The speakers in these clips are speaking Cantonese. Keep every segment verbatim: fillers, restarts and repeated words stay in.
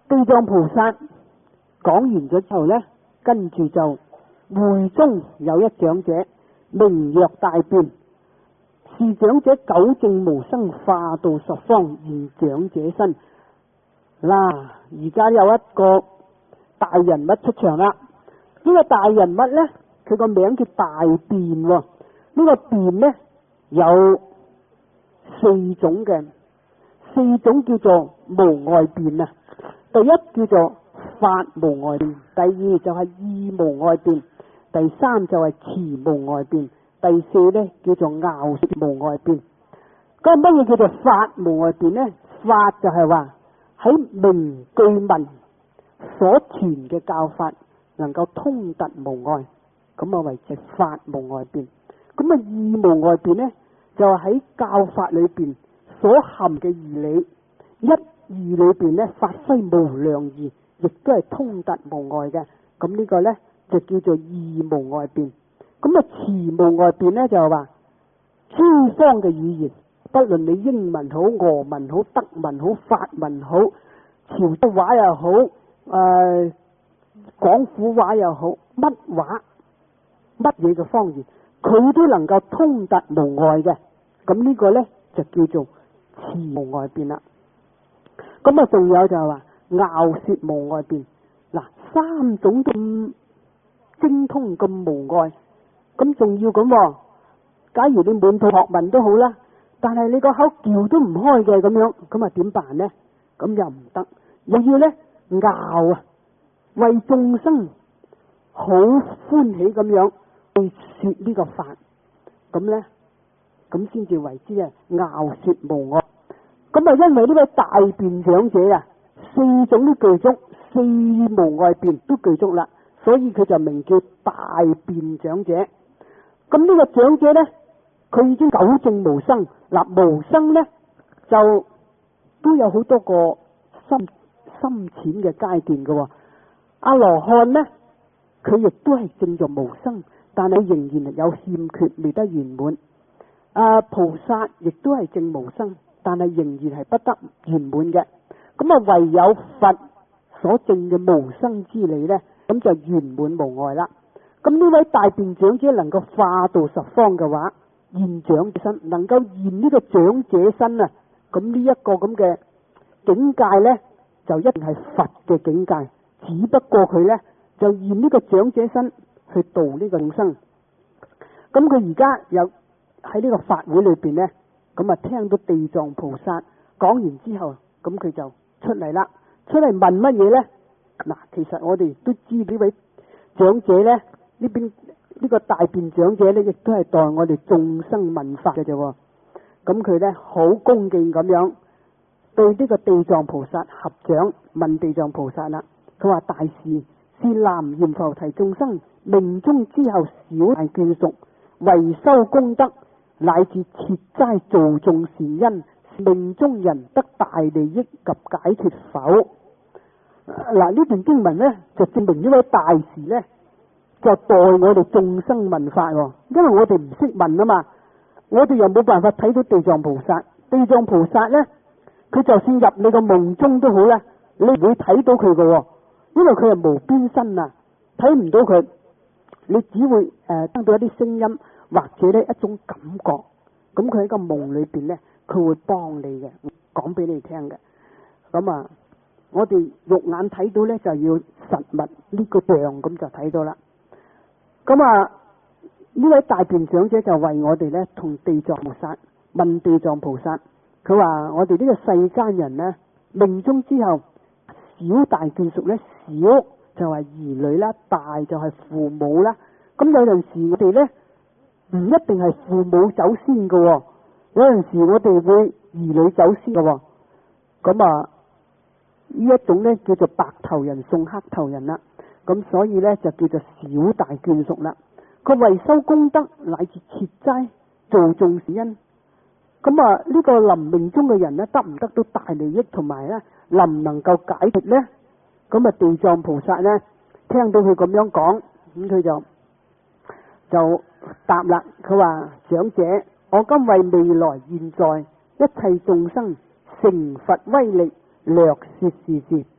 地藏菩薩講完咗之後呢，跟住就會中有一長者名曰大辯，是長者久證無生，化度十方現長者身。嗱，而家有一個大人物出場啦。呢個大人物呢，佢個名叫大辯喎。呢個辯呢，有四種嘅，四種叫做無礙辯啊。第一叫做法無礙辯，第二就係義無礙辯，第三就係詞無礙辯，第四呢叫做拗說無礙辯。咁乜嘢叫做法無礙辯呢？法就係話喺名據文所傳嘅教法能夠通達無礙，咁啊為之法無礙辯。咁啊義無礙辯呢，就係喺教法裏邊所含嘅義理，一義裏邊呢發揮無量義，亦都係通達無礙嘅。咁呢個呢，就叫做義無礙辯。咁啊詞無礙辯呢，就係話諸方嘅語言，不論你英文好、俄文好、德文好、法文好、潮州話又好、誒、呃、廣府話又好，乜話乜嘢嘅方言，佢都能夠通達無礙嘅。咁呢個呢，就叫做詞無礙辯啦。咁啊仲有就係話拗說無礙辯。嗱，三種咁精通咁無礙，咁仲要咁，假如你滿肚學問都好啦，但係你個口叫都唔開嘅咁樣，咁啊點辦呢？咁又唔得，又要呢拗啊，為眾生好歡喜咁樣去說呢個法，咁呢，咁先至為之啊拗說無礙。咁啊因為呢位大辯長者啊，四種都具足，四無礙辯都具足啦，所以佢就名叫大辯長者。咁呢個長者呢，佢已經久證無生。嗱，無生呢，就都有好多個深深淺嘅階段嘅。阿羅漢呢，佢亦都係證咗無生，但係仍然有欠缺，未得圓滿。啊，菩薩亦都係證無生，但係仍然係不得圓滿嘅。咁啊，唯有佛所證嘅無生之理呢，咁就圓滿無礙啦。咁呢位大辯長者能夠化度十方嘅話，現長者身，能夠現呢個長者身啊，咁呢一個咁嘅境界呢，就一定係佛嘅境界。只不過佢呢，就現呢個長者身去度呢個眾生。咁佢而家有喺呢個法會裏邊呢，咁啊聽到地藏菩薩講完之後，咁佢就出嚟啦。出嚟問乜嘢呢？嗱，其實我哋都知呢位長者呢，呢邊呢個大辯長者呢，亦都係代我哋眾生問法嘅啫。咁佢呢，好恭敬咁樣對呢個地藏菩薩合掌問地藏菩薩啦。佢話：大士，是南閻浮提眾生命中之後小大眷屬，為修功德，乃至切齋做眾善因，命中人得大利益及解脫否？嗱，呢段經文呢，就證明呢位大士呢，就代我哋眾生問法喎。因為我哋唔識問啊嘛，我哋又冇辦法睇到地藏菩薩。地藏菩薩呢，佢就算入你個夢中都好啦，你唔會睇到佢嘅，因為佢係無邊身啊，睇唔到佢，你只會誒、呃、聽到一啲聲音或者呢一種感覺。咁佢喺個夢裏邊呢，佢會幫你嘅，講俾你聽嘅。咁啊，我哋肉眼睇到呢，就要實物呢個像，咁就睇到啦。咁啊，呢位大辯長者就為我哋呢同地藏菩薩問地藏菩薩，佢話我哋呢個世間人呢，命中之後小大眷屬呢，小就係兒女啦，大就係父母啦。咁有陣時我哋呢，唔一定係父母走先嘅，有陣時我哋會兒女走先嘅。咁啊，呢一種呢叫做白頭人送黑頭人啦。咁所以呢，就叫做小大眷屬啦。佢為修功德，乃至切齋做眾善因。咁啊，呢個臨命中嘅人呢，得唔得到大利益，同埋呢，能唔能夠解脫呢？咁啊，地藏菩薩呢，聽到佢咁樣講，咁佢就就答啦。佢話：長者，我今為未來現在一切眾生成佛威力，略說是事。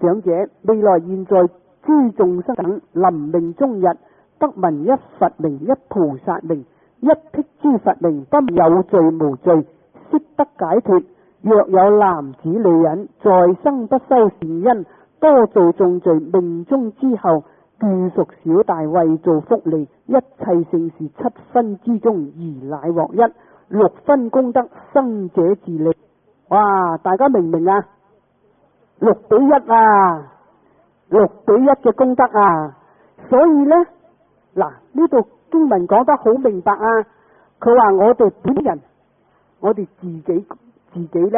長者，未來現在諸眾生等臨命終日，得聞一佛名，一菩薩名，一辟諸佛名，不有罪無罪，悉得解脫。若有男子女人在生不修善因，多做重罪，命終之後具屬小大，為做福利，一切聖事七分之中，而乃獲一六分功德，生者自利。哇！大家明唔明啊？六比一啊，六比一嘅功德啊！所以呢，嗱，呢度經文講得好明白啊。佢話我哋本人，我哋自己自己呢，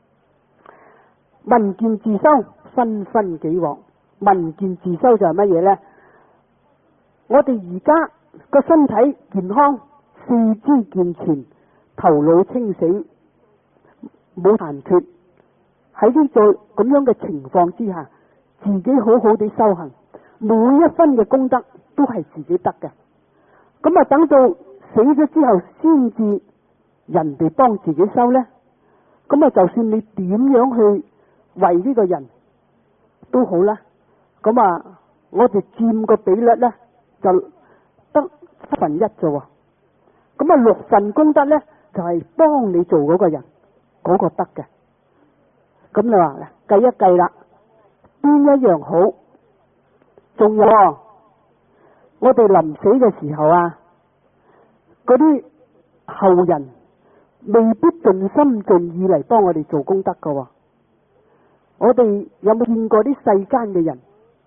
聞見自修，分分幾獲。聞見自修就係乜嘢呢？我哋而家個身體健康，四肢健全，頭腦清醒，冇殘缺。喺呢個咁樣嘅情況之下，自己好好地修行，每一分嘅功德都係自己得嘅。咁啊，等到死咗之後，先至人哋幫自己修呢。咁啊，就算你點樣去為呢個人都好啦。咁啊，我哋佔個比率呢，就得七分一啫喎。咁啊，六份功德呢，就係幫你做嗰個人嗰個得嘅。咁你話計一計啦，邊一樣好？仲有我哋臨死嘅時候啊，嗰啲後人未必盡心盡意嚟幫我哋做功德噶。我哋有冇見過啲世間嘅人？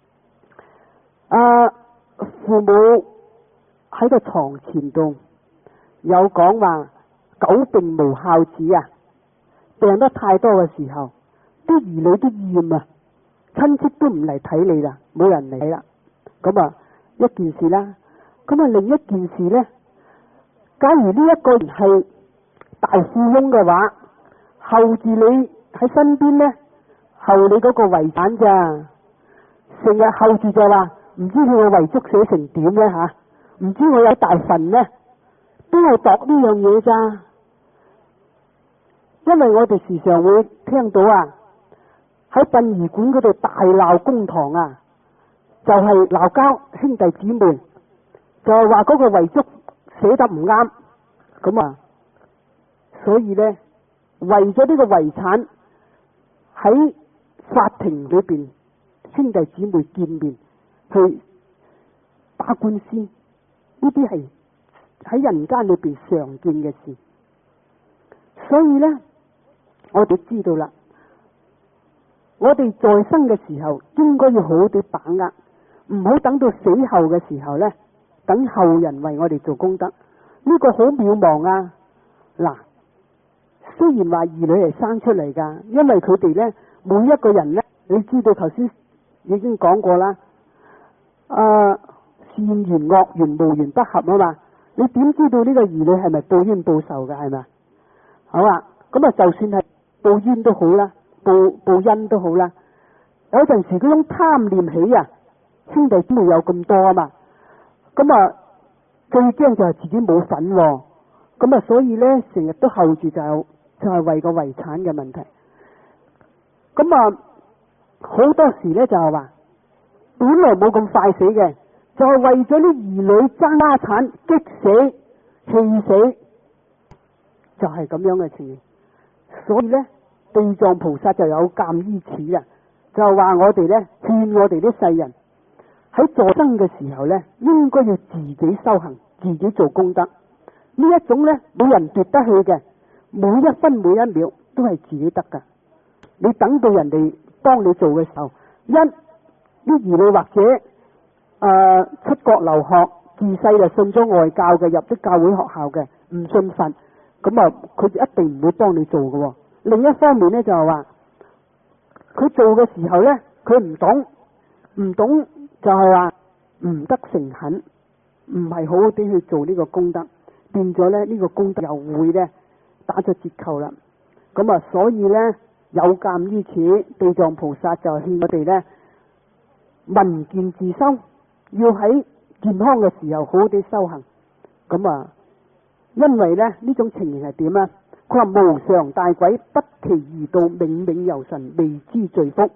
啊，父母喺個床前度有講話久病無孝子啊，病得太多嘅時候，啲兒女都厭啊，親戚都唔嚟睇你啦，冇人嚟啦。咁啊，一件事啦。咁啊，另一件事呢，假如呢一個人係大富翁嘅話，候住你喺身邊呢，候你嗰個遺產咋，成日候住就話唔知佢個遺囑寫成點呢吓，唔知我有大份呢，都係度呢樣嘢咋。因為我哋時常會聽到啊，喺殯儀館嗰度大鬧公堂啊，就係鬧交兄弟姊妹，就係話嗰個遺囑寫得唔啱，咁啊，所以呢，為咗呢個遺產喺法庭裏邊兄弟姊妹見面去打官司，呢啲係喺人間裏邊常見嘅事。所以呢，我哋知道啦，我哋在生嘅時候應該要好好地把握，唔好等到死後嘅時候呢，等後人為我哋做功德，呢個好渺茫啊！嗱，雖然話兒女係生出嚟噶，因為佢哋呢，每一個人呢，你知道頭先已經講過啦，誒、呃，善緣惡緣無緣不合啊嘛，你點知道呢個兒女係咪報冤報仇噶？係咪？好啊，咁啊，就算係報冤都好啦，報報恩都好啦。有陣時嗰種貪念起啊，兄弟姊妹有咁多啊嘛，咁啊最驚就係自己冇份，咁啊所以呢，成日都候住就係就係為個遺產嘅問題。咁啊好多時呢，就係話，本來冇咁快死嘅，就係為咗啲兒女爭家產，激死氣死，就係咁樣嘅情形。所以呢，地藏菩薩就有鑒於此啊，就話我哋呢，勸我哋啲世人喺在生嘅時候呢，應該要自己修行，自己做功德。呢一種呢，冇人奪得去嘅，每一分每一秒都係自己得噶。你等到人哋幫你做嘅時候，一啲兒女或者誒、呃、出國留學，自細就信咗外教嘅，入咗教會學校嘅，唔信佛，咁啊佢一定唔會幫你做嘅。另一方面呢，就係話，佢做嘅時候呢，佢唔懂，唔懂就係話唔得誠懇，唔係好好地去做呢個功德，變咗咧呢個功德又會呢打咗折扣啦。咁啊，所以呢，有鑒於此，地藏菩薩就勸我哋呢，聞見自修，要喺健康嘅時候好好地修行。咁啊，因為呢呢種情形係點啊？佢話無常大鬼不期而到，冥冥遊神未知罪福，就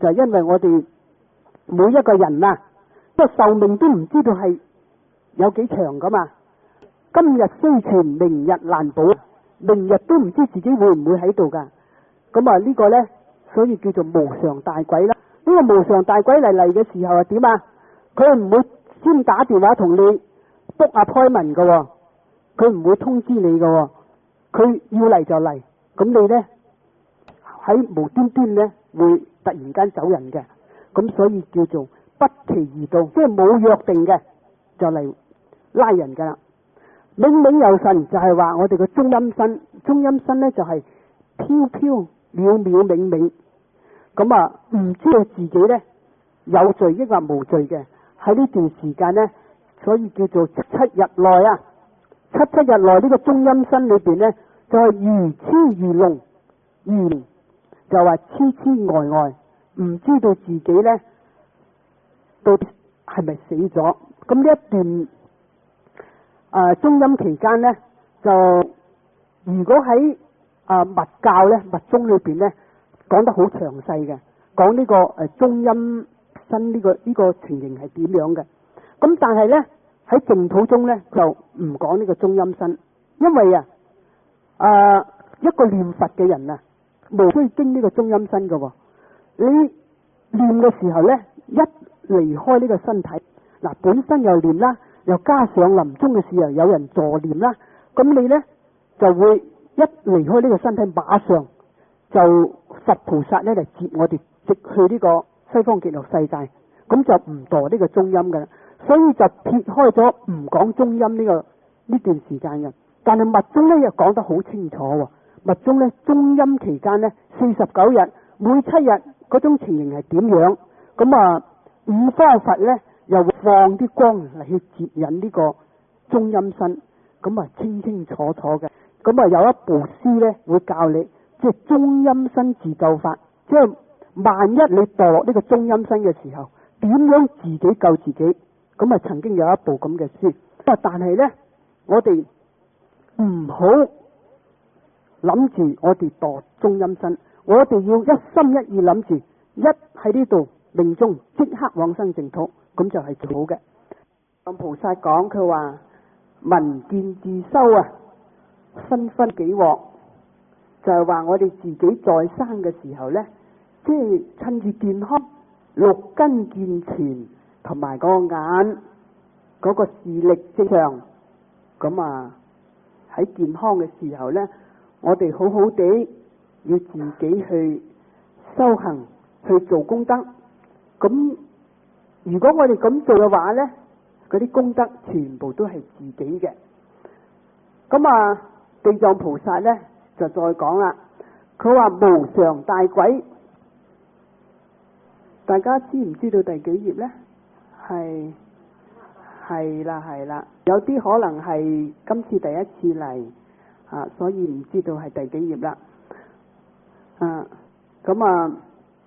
就係因為我哋每一個人啊，個壽命都唔知道係有幾長噶嘛。今日雖存，明日難保，明日都唔知自己會唔會喺度噶。咁啊呢個呢，所以叫做無常大鬼啦。呢個無常大鬼嚟嚟嘅時候係點啊？佢唔會先打電話同你 book appointment 噶，佢唔會通知你噶，佢要嚟就嚟。咁你呢，喺無端端呢會突然間走人嘅。咁所以叫做不期而到，即係冇約定嘅就嚟拉人噶啦。冥冥有神就係話我哋嘅中陰身，中陰身呢就係飄飄渺渺冥冥，咁啊唔知道自己呢有罪抑或無罪嘅。喺呢段時間呢，所以叫做七七日內啊，七七日內呢個中陰身裏邊呢，就係如痴如聾，如就話痴痴呆呆，唔知道自己呢到底係咪死咗。咁呢一段啊、呃、中陰期間呢，就如果喺啊、呃、密教呢密宗裏邊呢講得好詳細嘅，講呢、這個誒、呃、中陰身呢、這個呢、這個情形係點樣嘅。咁但係呢，喺淨土中呢，就唔講呢個中陰身，因為啊啊、呃、一個念佛嘅人啊，無需經呢個中陰身嘅。你念嘅時候呢，一離開呢個身體，嗱本身又念啦，又加上臨終嘅時候有人助念啦，咁你呢就會一離開呢個身體，馬上就佛菩薩呢嚟接我哋直去呢個西方極樂世界，咁就唔墮呢個中陰嘅啦。所以就撇開咗唔講中陰呢個呢段時間嘅。但係密宗呢又講得好清楚喎，密宗呢中陰期間呢四十九日，每七日嗰種情形係點樣？咁啊五方佛呢又會放啲光嚟去接引呢個中陰身，咁啊清清楚楚嘅。咁啊有一部書呢會教你，即係中陰身自救法，即係萬一你墮落呢個中陰身嘅時候，點樣自己救自己？咁啊曾經有一部咁嘅書。但係呢，我哋唔好諗住我哋墮中陰身，我哋要一心一意諗住，一喺呢度命中即刻往生淨土，咁就係最好嘅。向菩薩講，佢話聞見自修啊，分分幾鑊，就係話我哋自己在生嘅時候呢，即係趁住健康，六根健全，同埋個眼嗰個視力正常，咁啊喺健康嘅時候呢，我哋好好地要自己去修行，去做功德。咁如果我哋咁做嘅話呢，嗰啲功德全部都係自己嘅。咁啊地藏菩薩呢就再講啦，佢話無常大鬼，大家知唔知道第幾頁呢？係係啦係啦，有啲可能係今次第一次嚟啊，所以唔知道係第幾頁啦。啊，咁啊，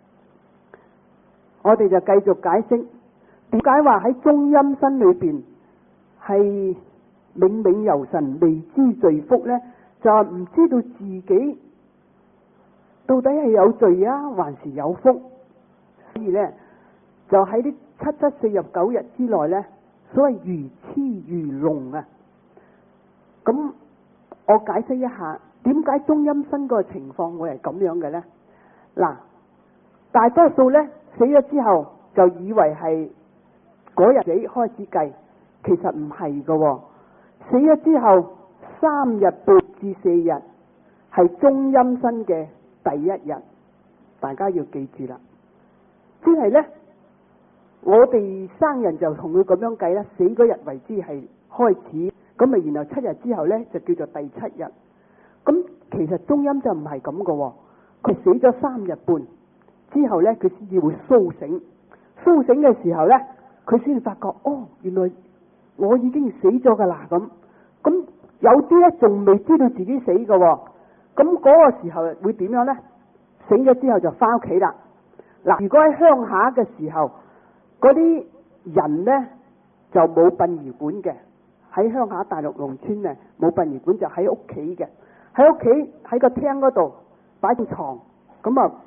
我哋就繼續解釋點解話喺中陰身裏邊係冥冥遊神未知罪福呢？就係唔知道自己到底係有罪啊，還是有福。所以呢，就喺啲七七四十九日之內呢，所謂如痴如聾啊。咁我解釋一下，點解中陰身個情況會係咁樣嘅呢？嗱，大多數呢，死咗之後就以為係嗰日起開始計，其實唔係噶。死咗之後三日半至四日係中陰身嘅第一日，大家要記住啦。即係呢，我哋生人就同佢咁樣計啦，死嗰日為之係開始，咁咪然後七日之後呢，就叫做第七日。咁其實中陰就唔係咁噶，佢死咗三日半之後呢，佢先至會蘇醒。蘇醒嘅時候呢，佢先發覺哦，原來我已經死咗噶啦。咁咁有啲呢仲未知道自己死噶，咁嗰個時候會點樣呢？醒咗之後就翻屋企啦。嗱，如果喺鄉下嘅時候，嗰啲人呢就冇殯儀館嘅，喺鄉下大陸農村呢冇殯儀館，就喺屋企嘅，喺屋企喺個廳嗰度擺張床，咁啊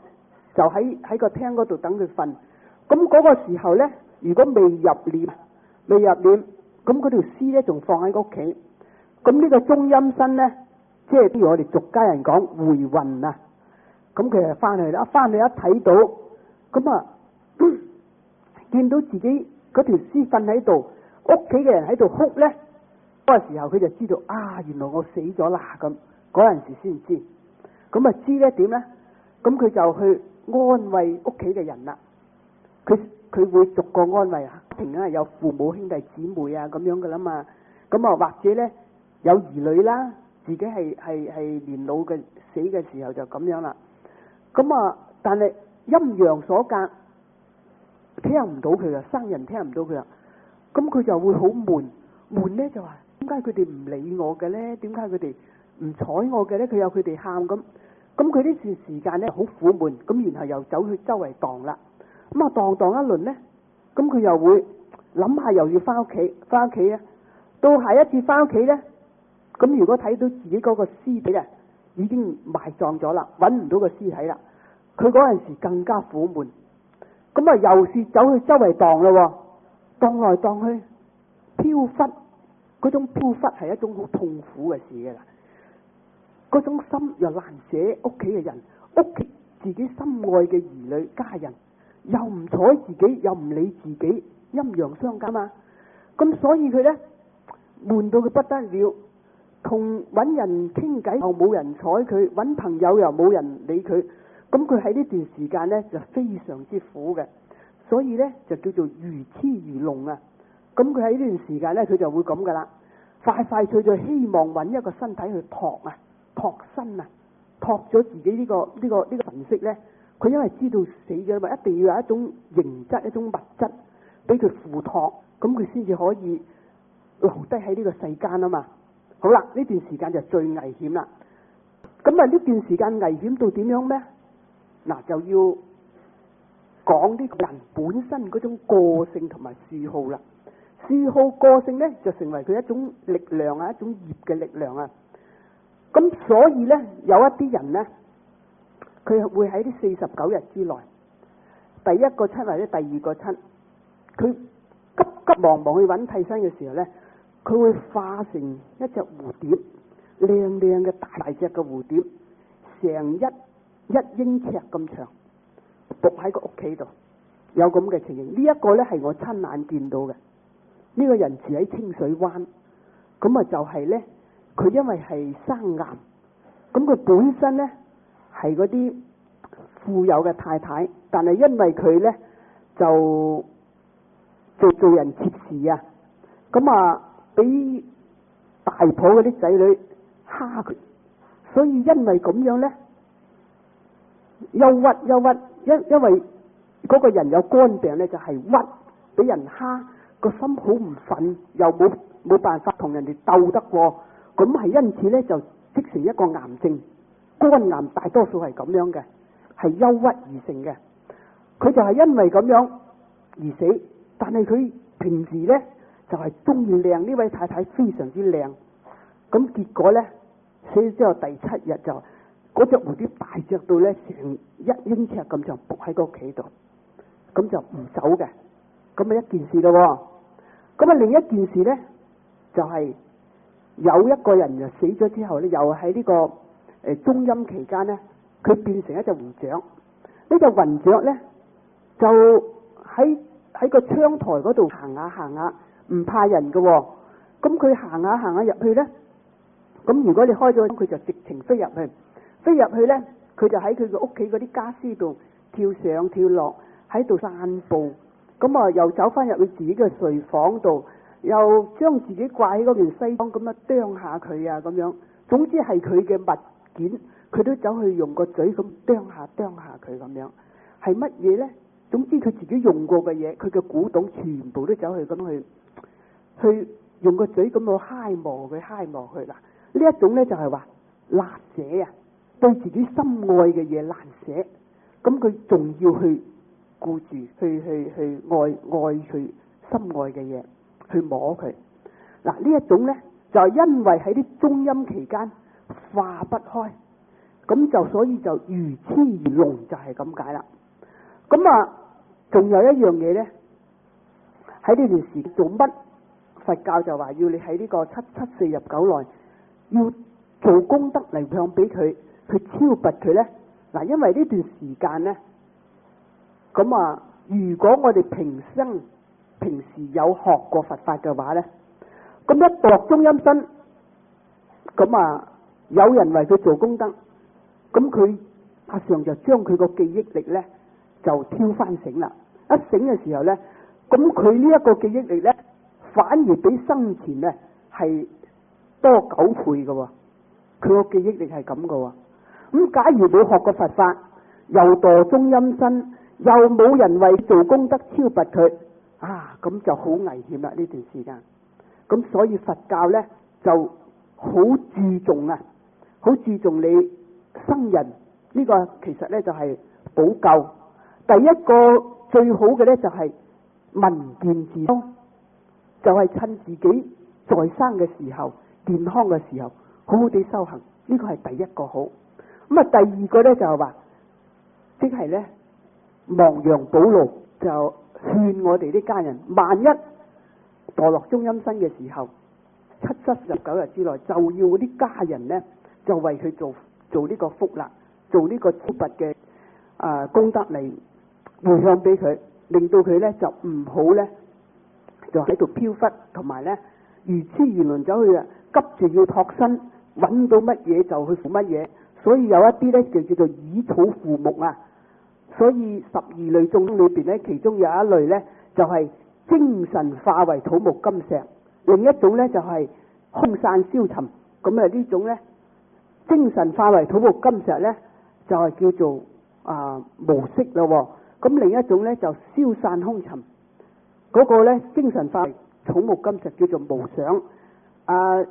就喺喺個廳嗰度等佢瞓。咁嗰個時候咧，如果未入殮，未入殮，咁嗰條屍咧仲放喺屋企。咁呢個中陰身咧，即係譬如我哋俗家人講回魂啊。咁佢就翻去啦，翻去一睇到，咁啊見到自己嗰條屍瞓喺度，屋企嘅人喺度哭咧，嗰個時候佢就知道啊，原來我死咗啦。咁嗰陣時先知，咁啊知咧點咧？咁佢就去安慰屋企嘅人啦。佢佢會逐個安慰啊，平日係有父母兄弟姊妹啊咁樣噶啦嘛。咁啊或者咧有兒女啦，自己係係係年老嘅死嘅時候就咁樣啦。咁啊，但係陰陽所隔，聽唔到佢啊，生人聽唔到佢啊。咁佢就會好悶，悶咧就話點解佢哋唔理我嘅咧？點解佢哋唔睬我嘅咧？佢有佢哋喊咁，咁佢呢段時間咧好苦悶，咁然後又走去周圍蕩啦。咁啊蕩蕩一輪咧，咁佢又會諗下又要翻屋企，翻屋企啊。到下一次翻屋企咧，咁如果睇到自己嗰個屍體啊已經埋葬咗啦，揾唔到個屍體啦，佢嗰陣時更加苦悶。咁啊又是走去周圍蕩啦，蕩來蕩去，飄忽，嗰種飄忽係一種好痛苦嘅事嘅啦。嗰種心又難捨屋企嘅人，屋企自己心愛嘅兒女家人，又唔睬自己，又唔理自己，陰陽相隔嘛。咁所以佢咧悶到佢不得了，同揾人傾偈又冇人睬佢，揾朋友又冇人理佢。咁佢喺呢段時間咧就非常之苦嘅，所以咧就叫做如痴如聾啊。咁佢喺呢段時間咧，佢就會咁噶啦，快快脆脆希望揾一個身體去托啊，托身啊，托咗自己呢個呢個呢個神識咧。佢因為知道死咗嘛，一定要有一種形質、一種物質俾佢附託，咁佢先至可以留低喺呢個世間啊嘛。好啦，呢段時間就最危險啦。咁啊呢段時間危險到點樣咩？嗱，就要講呢個人本身嗰種個性同埋嗜好啦。嗜好個性咧，就成為佢一種力量啊，一種業嘅力量啊。咁所以咧，有一啲人咧，佢會喺啲四十九日之內，第一個親或者第二個親，佢急急忙忙去揾替身嘅時候咧，佢會化成一隻蝴蝶，靚靚嘅大大隻嘅蝴蝶，成一一英尺咁長，伏喺個屋企度，有咁嘅情形。呢、這、一個咧係我親眼見到嘅。呢、這個人住喺清水灣，咁啊就係咧，佢因為係生癌，咁佢本身咧係嗰啲富有嘅太太，但係因為佢咧就做做人妾事啊，咁啊俾大婆嗰啲仔女蝦佢，所以因為咁樣咧。憂鬱憂鬱，因因為嗰個人有肝病咧，就係鬱，俾人蝦，個心好唔忿，又冇冇辦法同人哋鬥得過，咁係因此咧就積成一個癌症。肝癌大多數係咁樣嘅，係憂鬱而成嘅。佢就係因為咁樣而死，但係佢平時咧就係中意靚，呢位太太非常之靚，咁結果咧死咗之後第七日就。嗰隻蝴蝶大隻到咧成一英尺咁長，伏喺個屋企度，咁就唔走嘅，咁啊一件事咯。咁啊另一件事咧，就係、是、有一個人就死咗之後咧，又喺呢個誒中陰期間咧，佢變成一隻雲雀。呢隻雲雀咧就喺喺個窗台嗰度行下行下，唔怕人嘅。咁佢行下行下入去咧，咁如果你開咗，佢就直情飛入去。飛入去咧，佢就喺佢個屋企嗰啲家私度跳上跳落，喺度散步。咁啊，又走翻入去自己嘅睡房度，又將自己掛喺嗰件西裝咁啊，啄下佢啊咁樣。總之係佢嘅物件，佢都走去用個嘴咁啄下啄下佢咁樣。係乜嘢咧？總之佢自己用過嘅嘢，佢嘅古董全部都走去咁去去用個嘴咁去揩磨佢，揩磨佢啦。呢一種咧就係話辣者啊！對自己心愛嘅嘢難捨，咁佢仲要去顧住，去去去愛愛佢心愛嘅嘢，去摸佢。嗱呢一種咧，就係因為喺啲中陰期間化不開， 咁就所以就如痴如聾就係咁解啦。咁啊，仲有一樣嘢咧，喺呢段時做乜？佛教就話要你喺呢個七七四十九內要做功德嚟向俾佢，去超拔佢咧。嗱，因為呢段時間咧，咁啊，如果我哋平生平時有學過佛法嘅話咧，咁一度中陰身，咁啊，有人為佢做功德，咁佢馬上就將佢個記憶力咧就挑翻醒啦。一醒嘅時候咧，咁佢呢一個記憶力咧，反而比生前咧係多九倍嘅喎。佢個記憶力係咁嘅喎。咁假如冇學過佛法，又墮中陰身，又冇人為做功德超拔佢，啊，咁就好危險啦呢段時間。咁所以佛教咧就好注重啊，好注重你生人呢個其實咧就係補救。第一個最好嘅咧就係民健自修，就係趁自己在生嘅時候、健康嘅時候，好好地修行。呢個係第一個好。咁啊，第二個咧就係話，即係咧亡羊補牢，就勸我哋啲家人，萬一墮落中陰身嘅時候，七七十九日之內就要嗰啲家人咧就為佢做做呢個福啦，做呢個超拔嘅啊功德嚟回向俾佢，令到佢咧就唔好咧就喺度飄忽，同埋咧如痴如聾走去啊，急住要托身，揾到乜嘢就去扶乜嘢。所以有一啲咧就叫做以草扶木啊。所以十二類眾裏邊咧，其中有一類咧就係、是、精神化為土木金石，另一種咧就係、是、空散消沉。咁啊呢種咧精神化為土木金石咧就係、是、叫做啊、呃、無色咯。咁另一種咧就消散空沉，嗰、那個咧精神化為土木金石叫做無想。啊，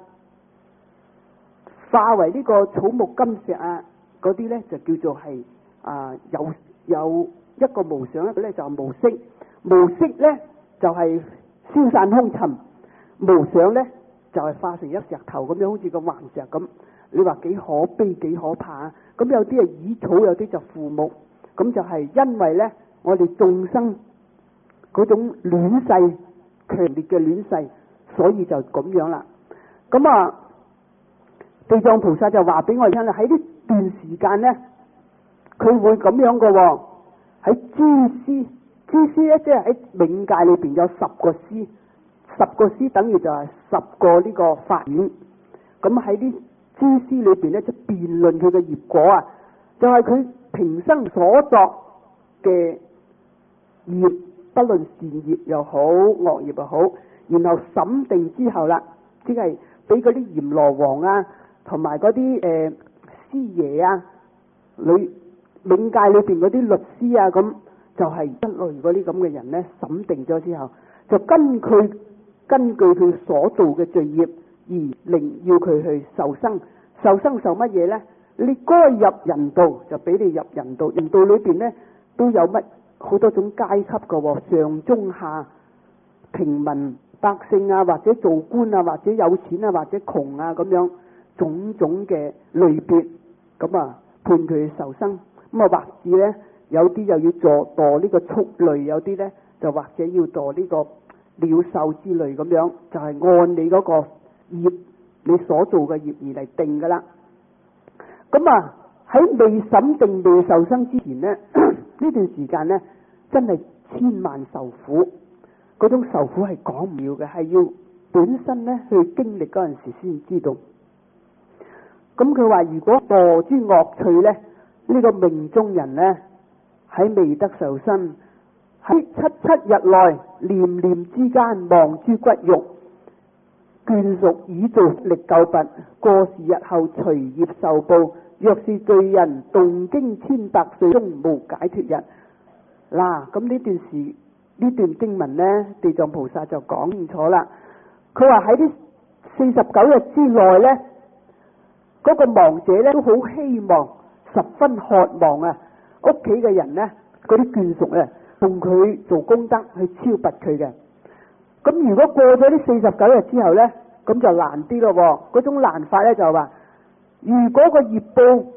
化為呢個草木金石啊，嗰啲咧就叫做係啊有有一個無想，一個咧就係無色。無色咧就係、是、消散空沉，無想咧就係、是、化成一石頭咁樣，好似個橫石咁。你話幾可悲幾可怕啊！咁有啲係以草，有啲就附木。咁就係因為咧，我哋眾生嗰種戀世強烈嘅戀世，所以就咁樣啦。咁啊，地藏菩薩就話俾我哋聽啦，喺呢段時間咧，佢會咁樣嘅喎。喺諸師，諸師咧即係喺冥界裏邊有十個師，十個師等於就係十個呢個法院。咁喺啲諸師裏邊咧，就辯論佢嘅業果啊，就係、是、佢平生所作嘅業，不論善業又好，惡業又好，然後審定之後啦，即係俾嗰啲閻羅王啊，同埋嗰啲誒師爺啊，裏冥界裏邊嗰啲律師啊，咁就係、是、一類嗰啲咁嘅人咧，審定咗之後，就根據根據佢所做嘅罪業而令要佢去受生，受生受乜嘢咧？你該入人道就俾你入人道，人道裏邊咧都有乜好多種階級噶、哦，上中下平民百姓啊，或者做官啊，或者有錢啊，或者窮啊，咁樣種種嘅類別，咁啊判佢受生。咁啊或者咧有啲又要坐墮呢個畜類，有啲咧就或者要墮呢個鳥獸之類咁樣，就係、是、按你嗰個業你所做嘅業而嚟定噶啦。咁啊喺未審定未受生之前咧，呢段時間咧真係千萬受苦，嗰種受苦係講唔了嘅，係要本身咧去經歷嗰陣時先知道。咁佢話如果墮諸惡趣咧，呢、這個命中人咧喺未得受生，喺七七日內念念之間望諸骨肉，眷屬已做力救拔，過時日後隨業受報。若是罪人，動經千百歲終無解脫日。嗱，咁呢段時呢段經文呢，地藏菩薩就講清楚啦。佢話喺呢四十九日之內呢，嗰、那個亡者呢都好希望，十分渴望啊，屋企嘅人呢，嗰啲眷屬咧，同佢做功德去超拔佢嘅。咁如果過咗呢四十九日之後呢，咁就難啲咯。嗰種難法呢，就話，如果個業報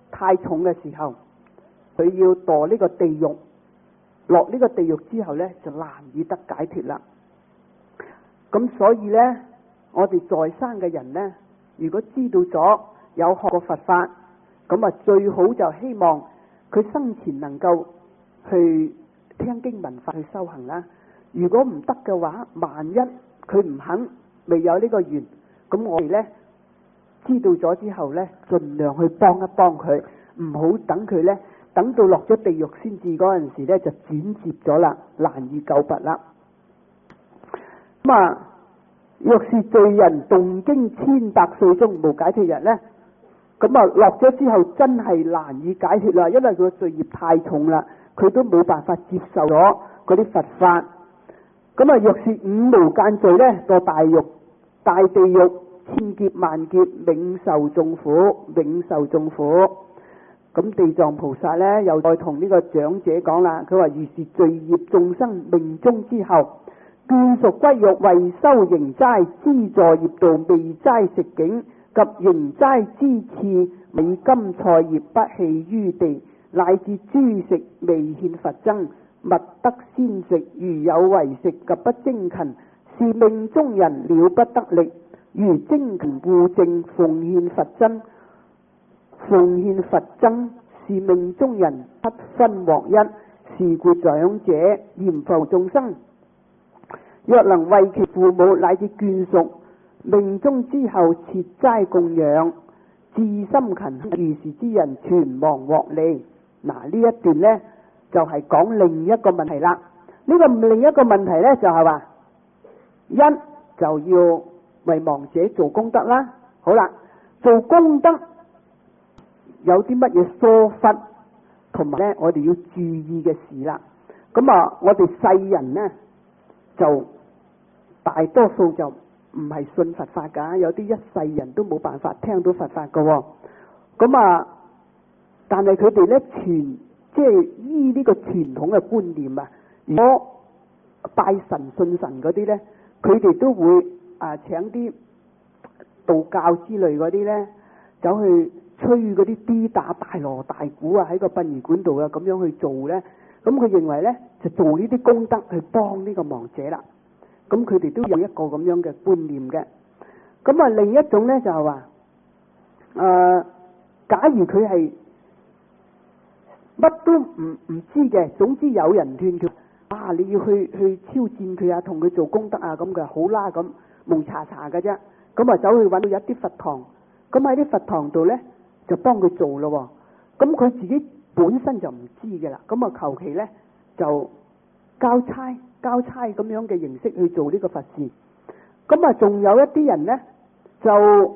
太重嘅時候，佢要墮呢個地獄，落呢個地獄之後呢，就難以得解脫啦。咁所以呢，我哋在生嘅人呢，如果知道咗有學過佛法，咁啊最好就希望佢生前能夠去聽經聞法去修行啦。如果唔得嘅話，萬一佢唔肯，未有呢個緣，咁我哋呢，知道咗之後呢，盡量去幫一幫佢，唔好等佢呢，等到落咗地獄先至嗰陣時呢，就轉接咗啦，難以救拔啦。咁啊，若是罪人動經千百歲中無解脫日呢，咁啊落咗之後真係難以解脫啦，因為佢個罪業太重啦，佢都冇辦法接受咗嗰啲佛法。咁啊，若是五無間罪呢，墮大獄、大地獄，千劫萬劫，永受眾苦，永受眾苦。咁地藏菩薩呢，又再同呢個長者講啦，佢話：如是罪業眾生命終之後，眷屬歸獄，為修營齋，資助業道，未齋食境及營齋之次，美金菜葉不棄於地，乃至諸食未獻佛僧，勿得先食，如有為食及不精勤，是命中人了不得力。如精勤護正，奉獻佛僧，奉獻佛僧，是命中人不分獲一。是故長者嚴浮眾生，若能為其父母乃至眷屬，命終之後設齋供養，至心勤如是之人，全亡獲利。嗱，呢一段呢，就係、是、講另一個問題啦。呢、這個另一個問題呢，就係、是、話，一就要為亡者做功德啦。好啦，做功德有啲乜嘢疏忽，同埋呢我哋要注意嘅事啦。咁啊，我哋世人呢，就大多數就唔係信佛法噶，有啲一世人都冇辦法聽到佛法噶。咁啊，但係佢哋呢，傳即係依呢個傳統嘅觀念啊，如果拜神信神嗰啲呢，佢哋都會啊請啲道教之類嗰啲呢，走去吹嗰啲 D 打大鑼大鼓啊，喺個殯儀館度啊，咁樣去做呢。咁佢認為呢，就做呢啲功德去幫呢個亡者啦。咁佢哋都有一個咁樣嘅觀念嘅。咁啊，另一種呢，就係話，誒，假如佢係乜都唔唔知嘅，總之有人勸佢，啊，你要去去挑戰佢啊，同佢做功德啊，咁嘅好啦，咁蒙查查嘅啫。咁啊，走去揾到一啲佛堂，咁喺啲佛堂度呢，就幫佢做咯。咁佢自己本身就唔知嘅啦。咁啊，求其呢，就交差交差咁樣嘅形式去做呢個佛事。咁啊，仲有一啲人呢，就誒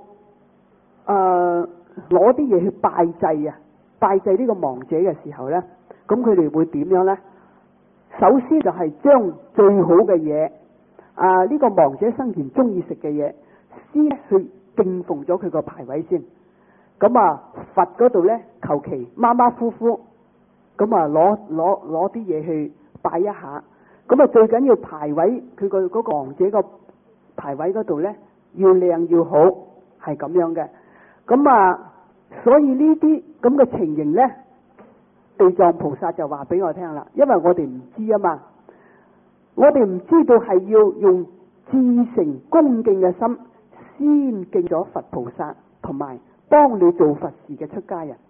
攞啲嘢去拜祭啊，拜祭呢個亡者嘅時候呢，咁佢哋會點樣呢？首先就係將最好嘅嘢，啊呢個亡者生前中意食嘅嘢，先去敬奉咗佢個牌位先。咁啊，佛嗰度呢，求其馬馬虎虎，咁啊攞攞攞啲嘢去拜一下。咁啊，最緊要牌位，佢個嗰個亡者個牌位嗰度呢，要靚要好，係咁樣嘅。咁啊，所以呢啲咁嘅情形呢，地藏菩薩就話俾我聽啦，因為我哋唔知啊嘛，我哋唔知道係要用至誠恭敬嘅心，先敬咗佛菩薩，同埋幫你做佛事嘅出家人。